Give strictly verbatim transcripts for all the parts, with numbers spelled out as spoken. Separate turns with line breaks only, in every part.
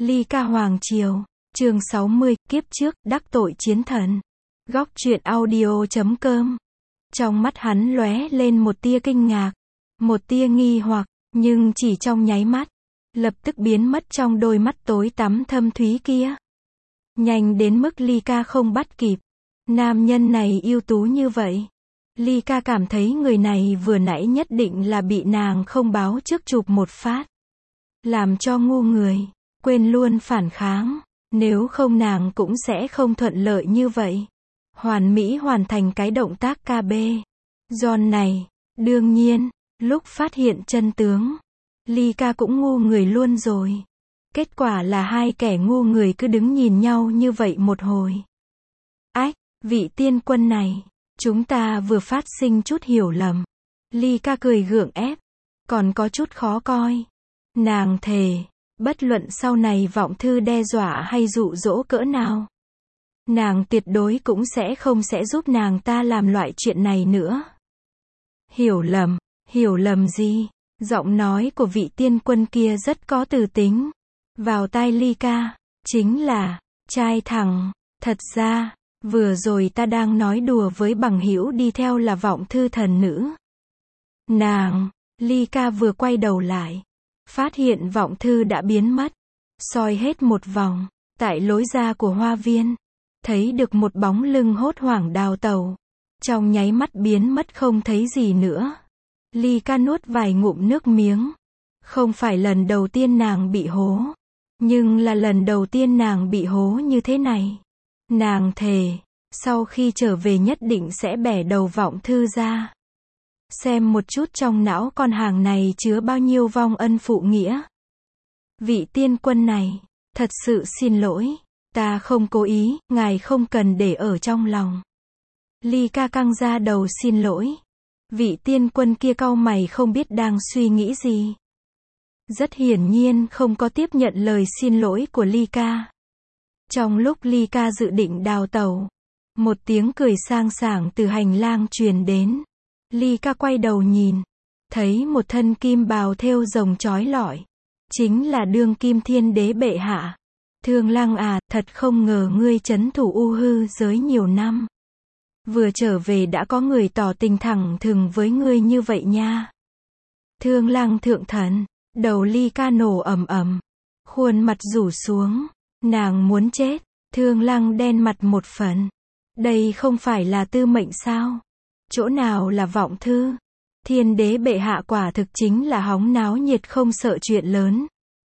Ly Ca Hoàng Triều, chương sáu mươi, kiếp trước, đắc tội chiến thần. Góc truyện audio chấm com. Trong mắt hắn lóe lên một tia kinh ngạc, một tia nghi hoặc, nhưng chỉ trong nháy mắt, lập tức biến mất trong đôi mắt tối tăm thâm thúy kia. Nhanh đến mức Ly Ca không bắt kịp. Nam nhân này ưu tú như vậy. Ly Ca cảm thấy người này vừa nãy nhất định là bị nàng không báo trước chụp một phát, làm cho ngu người, quên luôn phản kháng, nếu không nàng cũng sẽ không thuận lợi như vậy. Hoàn mỹ hoàn thành cái động tác ca bê. Giòn này, đương nhiên, lúc phát hiện chân tướng, Ly Ca cũng ngu người luôn rồi. Kết quả là hai kẻ ngu người cứ đứng nhìn nhau như vậy một hồi. Ách, vị tiên quân này, chúng ta vừa phát sinh chút hiểu lầm. Ly Ca cười gượng ép, còn có chút khó coi. Nàng thề, bất luận sau này vọng thư đe dọa hay dụ dỗ cỡ nào, nàng tuyệt đối cũng sẽ không sẽ giúp nàng ta làm loại chuyện này nữa. Hiểu lầm, hiểu lầm gì? Giọng nói của vị tiên quân kia rất có từ tính. Vào tai Ly Ca, chính là, trai thẳng, thật ra, vừa rồi ta đang nói đùa với bằng hữu đi theo là vọng thư thần nữ. Nàng, Ly Ca vừa quay đầu lại, phát hiện vọng thư đã biến mất. Soi hết một vòng, tại lối ra của hoa viên, thấy được một bóng lưng hốt hoảng đào tẩu. Trong nháy mắt biến mất không thấy gì nữa. Ly Ca nuốt vài ngụm nước miếng. Không phải lần đầu tiên nàng bị hố, nhưng là lần đầu tiên nàng bị hố như thế này. Nàng thề, sau khi trở về nhất định sẽ bẻ đầu vọng thư ra. Xem một chút trong não con hàng này chứa bao nhiêu vong ân phụ nghĩa. Vị tiên quân này, thật sự xin lỗi, ta không cố ý, ngài không cần để ở trong lòng. Ly Ca căng ra đầu xin lỗi. Vị tiên quân kia cau mày không biết đang suy nghĩ gì. Rất hiển nhiên không có tiếp nhận lời xin lỗi của Ly Ca. Trong lúc Ly Ca dự định đào tẩu, một tiếng cười sang sảng từ hành lang truyền đến. Ly Ca quay đầu nhìn, thấy một thân kim bào thêu rồng chói lọi. Chính là đương kim thiên đế bệ hạ. Thương Lăng à, thật không ngờ ngươi trấn thủ U Hư giới nhiều năm. Vừa trở về đã có người tỏ tình thẳng thừng với ngươi như vậy nha. Thương Lăng thượng thần, đầu Ly Ca nổ ầm ầm, khuôn mặt rủ xuống, nàng muốn chết. Thương Lăng đen mặt một phần. Đây không phải là tư mệnh sao? Chỗ nào là vọng thư? Thiên đế bệ hạ quả thực chính là hóng náo nhiệt không sợ chuyện lớn.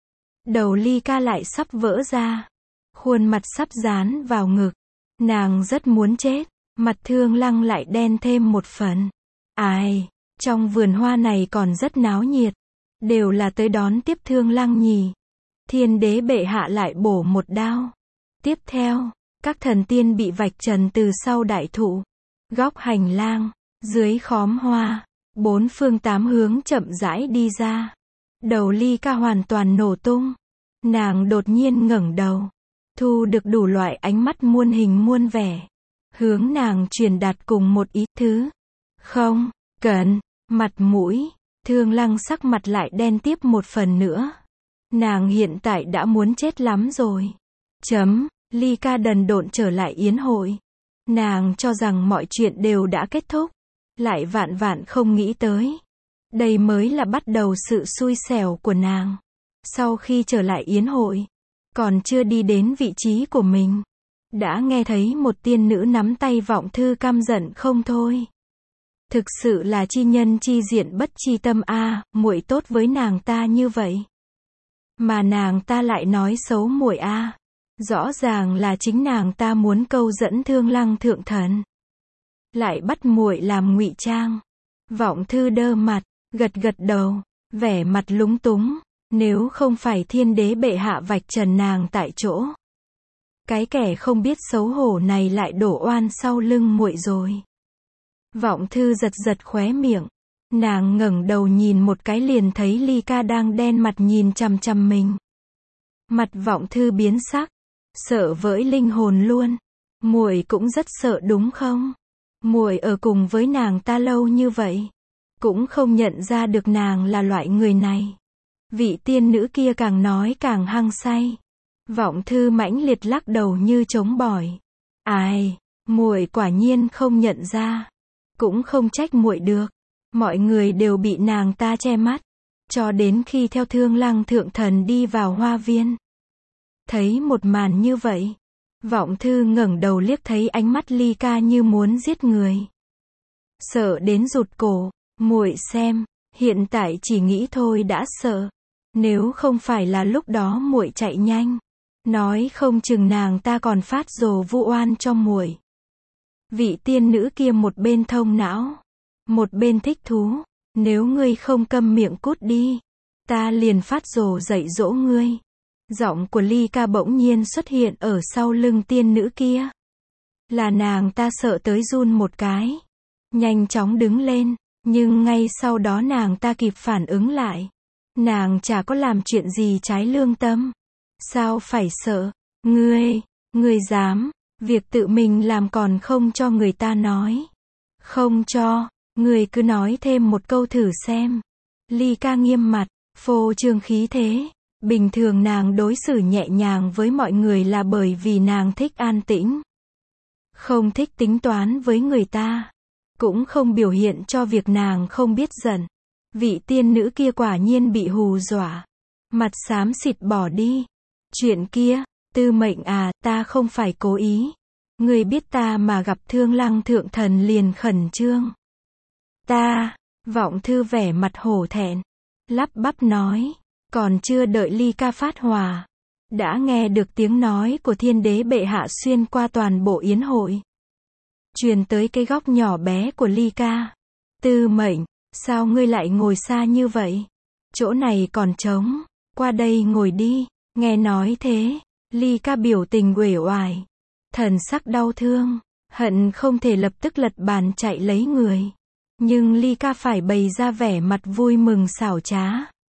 Đầu Ly Ca lại sắp vỡ ra, khuôn mặt sắp dán vào ngực. Nàng rất muốn chết. Mặt Thương Lăng lại đen thêm một phần. Ai, trong vườn hoa này còn rất náo nhiệt. Đều là tới đón tiếp Thương Lăng nhỉ. Thiên đế bệ hạ lại bổ một đao. Tiếp theo, các thần tiên bị vạch trần từ sau đại thụ. Góc hành lang, dưới khóm hoa, bốn phương tám hướng chậm rãi đi ra. Đầu Ly Ca hoàn toàn nổ tung. Nàng đột nhiên ngẩng đầu, thu được đủ loại ánh mắt muôn hình muôn vẻ. Hướng nàng truyền đạt cùng một ý thứ. Không, cần, mặt mũi. Thương Lăng sắc mặt lại đen tiếp một phần nữa. Nàng hiện tại đã muốn chết lắm rồi. Chấm, Ly Ca đần độn trở lại yến hội. Nàng cho rằng mọi chuyện đều đã kết thúc. Lại vạn vạn không nghĩ tới. Đây mới là bắt đầu sự xui xẻo của nàng. Sau khi trở lại yến hội, còn chưa đi đến vị trí của mình, đã nghe thấy một tiên nữ nắm tay vọng thư căm giận không thôi. Thực sự là chi nhân chi diện bất chi tâm a, à, muội tốt với nàng ta như vậy, mà nàng ta lại nói xấu muội a. À. Rõ ràng là chính nàng ta muốn câu dẫn Thương Lăng thượng thần, lại bắt muội làm ngụy trang. Vọng thư đơ mặt, gật gật đầu, vẻ mặt lúng túng. Nếu không phải thiên đế bệ hạ vạch trần nàng tại chỗ, cái kẻ không biết xấu hổ này lại đổ oan sau lưng muội rồi. Vọng thư giật giật khóe miệng. Nàng ngẩng đầu nhìn một cái liền thấy Ly Ca đang đen mặt nhìn chằm chằm mình. Mặt vọng thư biến sắc, sợ vỡ linh hồn luôn. Muội cũng rất sợ đúng không? Muội ở cùng với nàng ta lâu như vậy, cũng không nhận ra được nàng là loại người này. Vị tiên nữ kia càng nói càng hăng say. Vọng Thư mãnh liệt lắc đầu như chống bỏi. Ai, muội quả nhiên không nhận ra. Cũng không trách muội được. Mọi người đều bị nàng ta che mắt. Cho đến khi theo Thương Lăng Thượng Thần đi vào hoa viên. Thấy một màn như vậy. Vọng Thư ngẩng đầu liếc thấy ánh mắt Ly Ca như muốn giết người. Sợ đến rụt cổ. Muội xem, hiện tại chỉ nghĩ thôi đã sợ. Nếu không phải là lúc đó muội chạy nhanh. Nói không chừng nàng ta còn phát rồ vu oan cho muội. Vị tiên nữ kia một bên thông não. Một bên thích thú. Nếu ngươi không câm miệng cút đi. Ta liền phát rồ dạy dỗ ngươi. Giọng của Ly Ca bỗng nhiên xuất hiện ở sau lưng tiên nữ kia. Là nàng ta sợ tới run một cái. Nhanh chóng đứng lên. Nhưng ngay sau đó nàng ta kịp phản ứng lại. Nàng chả có làm chuyện gì trái lương tâm. Sao phải sợ? Ngươi, ngươi dám, việc tự mình làm còn không cho người ta nói. Không cho, ngươi cứ nói thêm một câu thử xem. Ly Ca nghiêm mặt, phô trương khí thế. Bình thường nàng đối xử nhẹ nhàng với mọi người là bởi vì nàng thích an tĩnh. Không thích tính toán với người ta. Cũng không biểu hiện cho việc nàng không biết giận. Vị tiên nữ kia quả nhiên bị hù dọa. Mặt xám xịt bỏ đi. Chuyện kia, Tư Mệnh à, ta không phải cố ý. Ngươi biết ta mà gặp Thương Lăng Thượng Thần liền khẩn trương. Ta, Vọng Thư vẻ mặt hổ thẹn. Lắp bắp nói. Còn chưa đợi Ly Ca phát hòa. Đã nghe được tiếng nói của Thiên Đế bệ hạ xuyên qua toàn bộ yến hội. Truyền tới cái góc nhỏ bé của Ly Ca. Tư Mệnh, sao ngươi lại ngồi xa như vậy? Chỗ này còn trống. Qua đây ngồi đi. Nghe nói thế. Ly Ca biểu tình uể oải. Thần sắc đau thương. Hận không thể lập tức lật bàn chạy lấy người. Nhưng Ly Ca phải bày ra vẻ mặt vui mừng xảo trá.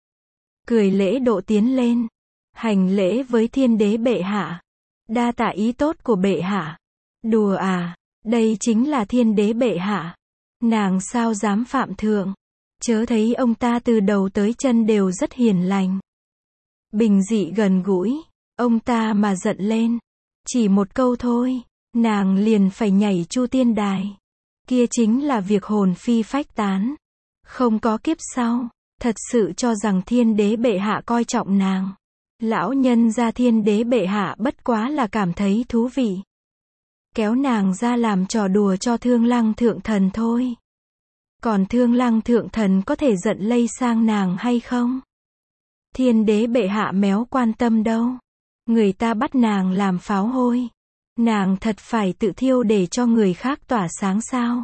Cười lễ độ tiến lên. Hành lễ với Thiên Đế bệ hạ. Đa tạ ý tốt của bệ hạ. Đùa à, đây chính là Thiên Đế bệ hạ. Nàng sao dám phạm thượng. Chớ thấy ông ta từ đầu tới chân đều rất hiền lành. Bình dị gần gũi. Ông ta mà giận lên. Chỉ một câu thôi. Nàng liền phải nhảy chu tiên đài. Kia chính là việc hồn phi phách tán. Không có kiếp sau. Thật sự cho rằng Thiên Đế bệ hạ coi trọng nàng. Lão nhân gia Thiên Đế bệ hạ bất quá là cảm thấy thú vị. Kéo nàng ra làm trò đùa cho Thương Lăng Thượng Thần thôi. Còn Thương Lăng Thượng Thần có thể giận lây sang nàng hay không? Thiên Đế bệ hạ méo quan tâm đâu. Người ta bắt nàng làm pháo hôi. Nàng thật phải tự thiêu để cho người khác tỏa sáng sao?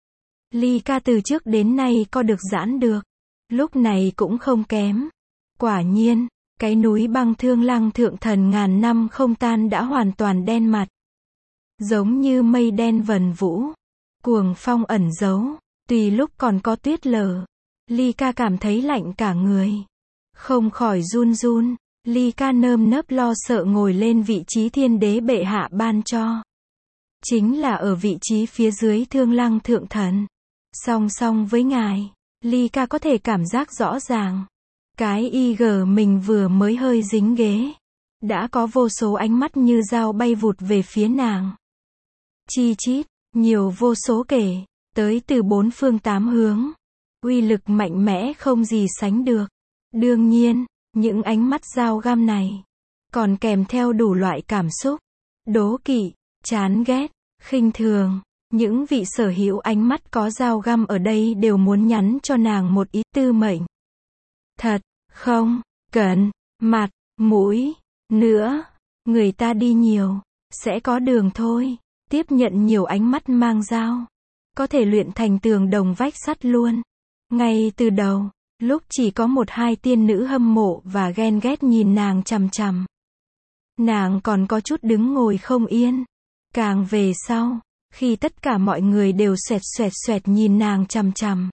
Ly Ca từ trước đến nay có được giãn được. Lúc này cũng không kém. Quả nhiên, cái núi băng Thương Lăng Thượng Thần ngàn năm không tan đã hoàn toàn đen mặt. Giống như mây đen vần vũ. Cuồng phong ẩn giấu. Tùy lúc còn có tuyết lở. Ly Ca cảm thấy lạnh cả người. Không khỏi run run. Ly Ca nơm nớp lo sợ ngồi lên vị trí Thiên Đế bệ hạ ban cho. Chính là ở vị trí phía dưới Thương Lăng Thượng Thần. Song song với ngài. Ly Ca có thể cảm giác rõ ràng. Cái y gờ mình vừa mới hơi dính ghế. Đã có vô số ánh mắt như dao bay vụt về phía nàng. Chi chít, nhiều vô số kể. Tới từ bốn phương tám hướng. Uy lực mạnh mẽ không gì sánh được. Đương nhiên, những ánh mắt dao găm này. Còn kèm theo đủ loại cảm xúc. Đố kỵ, chán ghét, khinh thường. Những vị sở hữu ánh mắt có dao găm ở đây đều muốn nhắn cho nàng một ý Tư Mệnh. Thật, không, cần, mặt, mũi, nữa. Người ta đi nhiều, sẽ có đường thôi. Tiếp nhận nhiều ánh mắt mang dao. Có thể luyện thành tường đồng vách sắt luôn. Ngay từ đầu, lúc chỉ có một hai tiên nữ hâm mộ và ghen ghét nhìn nàng chằm chằm. Nàng còn có chút đứng ngồi không yên. Càng về sau, khi tất cả mọi người đều xoẹt xoẹt xoẹt nhìn nàng chằm chằm.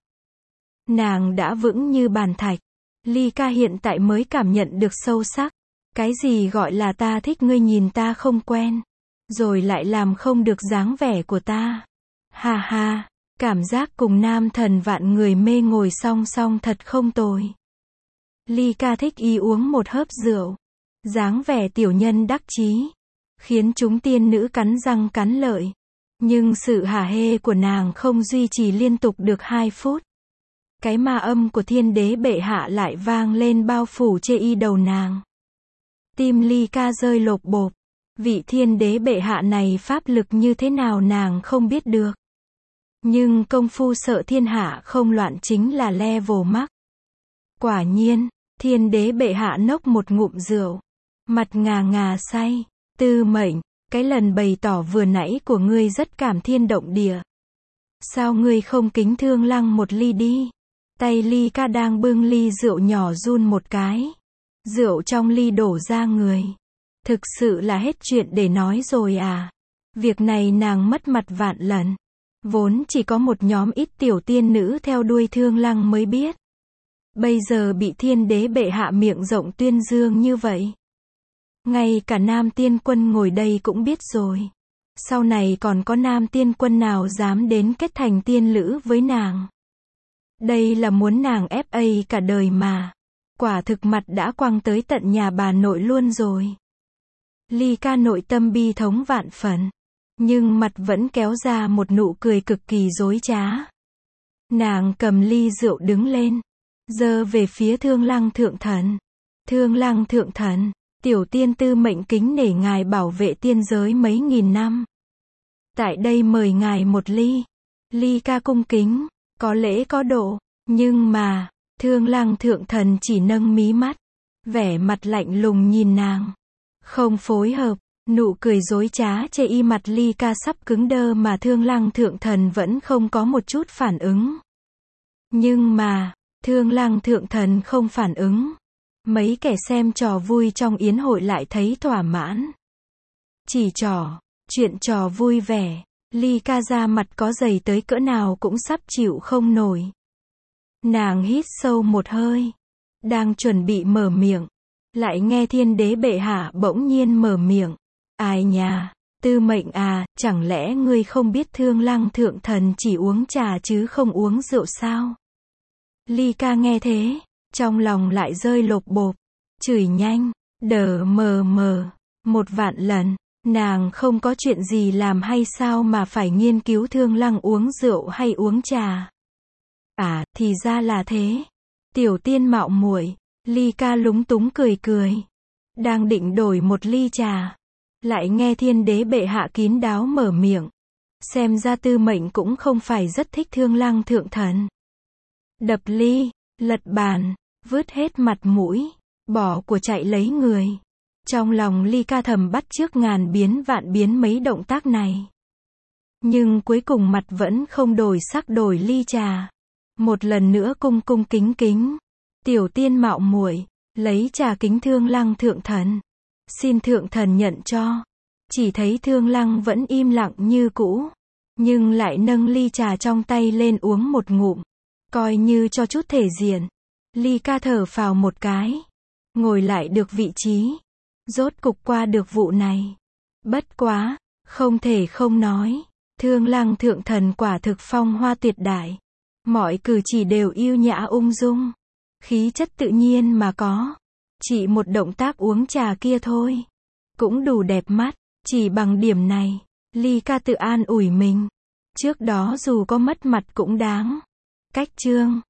Nàng đã vững như bàn thạch. Ly Ca hiện tại mới cảm nhận được sâu sắc. Cái gì gọi là ta thích ngươi nhìn ta không quen. Rồi lại làm không được dáng vẻ của ta. Ha ha, cảm giác cùng nam thần vạn người mê ngồi song song thật không tồi. Ly Ca thích ý uống một hớp rượu. Dáng vẻ tiểu nhân đắc chí, khiến chúng tiên nữ cắn răng cắn lợi. Nhưng sự hả hê của nàng không duy trì liên tục được hai phút. Cái ma âm của thiên đế bệ hạ lại vang lên bao phủ chê y đầu nàng. Tim Ly Ca rơi lột bột. Vị thiên đế bệ hạ này pháp lực như thế nào nàng không biết được. Nhưng công phu sợ thiên hạ không loạn chính là level max. Quả nhiên, thiên đế bệ hạ nốc một ngụm rượu. Mặt ngà ngà say. Tư Mệnh, cái lần bày tỏ vừa nãy của ngươi rất cảm thiên động địa. Sao ngươi không kính Thương Lăng một ly đi? Tay Ly Ca đang bưng ly rượu nhỏ run một cái. Rượu trong ly đổ ra người. Thực sự là hết chuyện để nói rồi à. Việc này nàng mất mặt vạn lần. Vốn chỉ có một nhóm ít tiểu tiên nữ theo đuôi Thương Lăng mới biết. Bây giờ bị thiên đế bệ hạ miệng rộng tuyên dương như vậy. Ngay cả nam tiên quân ngồi đây cũng biết rồi. Sau này còn có nam tiên quân nào dám đến kết thành tiên lữ với nàng. Đây là muốn nàng ép a cả đời mà. Quả thực mặt đã quăng tới tận nhà bà nội luôn rồi. Ly Ca nội tâm bi thống vạn phần. Nhưng mặt vẫn kéo ra một nụ cười cực kỳ dối trá. Nàng cầm ly rượu đứng lên. Giơ về phía Thương Lăng thượng thần. Thương Lăng thượng thần, tiểu tiên Tư Mệnh kính nể ngài bảo vệ tiên giới mấy nghìn năm. Tại đây mời ngài một ly. Ly Ca cung kính, có lễ có độ. Nhưng mà, Thương Lăng thượng thần chỉ nâng mí mắt. Vẻ mặt lạnh lùng nhìn nàng. Không phối hợp, nụ cười dối trá chê y mặt Ly Ca sắp cứng đơ mà Thương Lăng thượng thần vẫn không có một chút phản ứng. Nhưng mà, Thương Lăng thượng thần không phản ứng. Mấy kẻ xem trò vui trong yến hội lại thấy thỏa mãn. Chỉ trò, chuyện trò vui vẻ, Ly Ca ra mặt có dày tới cỡ nào cũng sắp chịu không nổi. Nàng hít sâu một hơi, đang chuẩn bị mở miệng, lại nghe thiên đế bệ hạ bỗng nhiên mở miệng. Ai nhà, Tư Mệnh à, chẳng lẽ ngươi không biết Thương Lăng thượng thần chỉ uống trà chứ không uống rượu sao? Ly Ca nghe thế, trong lòng lại rơi lột bột, chửi nhanh, đờ mờ mờ, một vạn lần, nàng không có chuyện gì làm hay sao mà phải nghiên cứu Thương Lăng uống rượu hay uống trà. À, thì ra là thế. Tiểu tiên mạo muội, Ly Ca lúng túng cười cười. Đang định đổi một ly trà. Lại nghe thiên đế bệ hạ kín đáo mở miệng. Xem ra Tư Mệnh cũng không phải rất thích Thương Lăng thượng thần. Đập ly, lật bàn, vứt hết mặt mũi, bỏ của chạy lấy người. Trong lòng Ly Ca thầm bắt chước ngàn biến vạn biến mấy động tác này. Nhưng cuối cùng mặt vẫn không đổi sắc đổi ly trà. Một lần nữa cung cung kính kính. Tiểu tiên mạo muội, lấy trà kính Thương Lăng thượng thần. Xin thượng thần nhận cho. Chỉ thấy Thương Lăng vẫn im lặng như cũ. Nhưng lại nâng ly trà trong tay lên uống một ngụm. Coi như cho chút thể diện. Ly Ca thở phào một cái. Ngồi lại được vị trí. Rốt cục qua được vụ này. Bất quá, không thể không nói. Thương Lăng thượng thần quả thực phong hoa tuyệt đại. Mọi cử chỉ đều yêu nhã ung dung. Khí chất tự nhiên mà có. Chỉ một động tác uống trà kia thôi. Cũng đủ đẹp mắt. Chỉ bằng điểm này, Ly Ca tự an ủi mình. Trước đó dù có mất mặt cũng đáng. Cách chương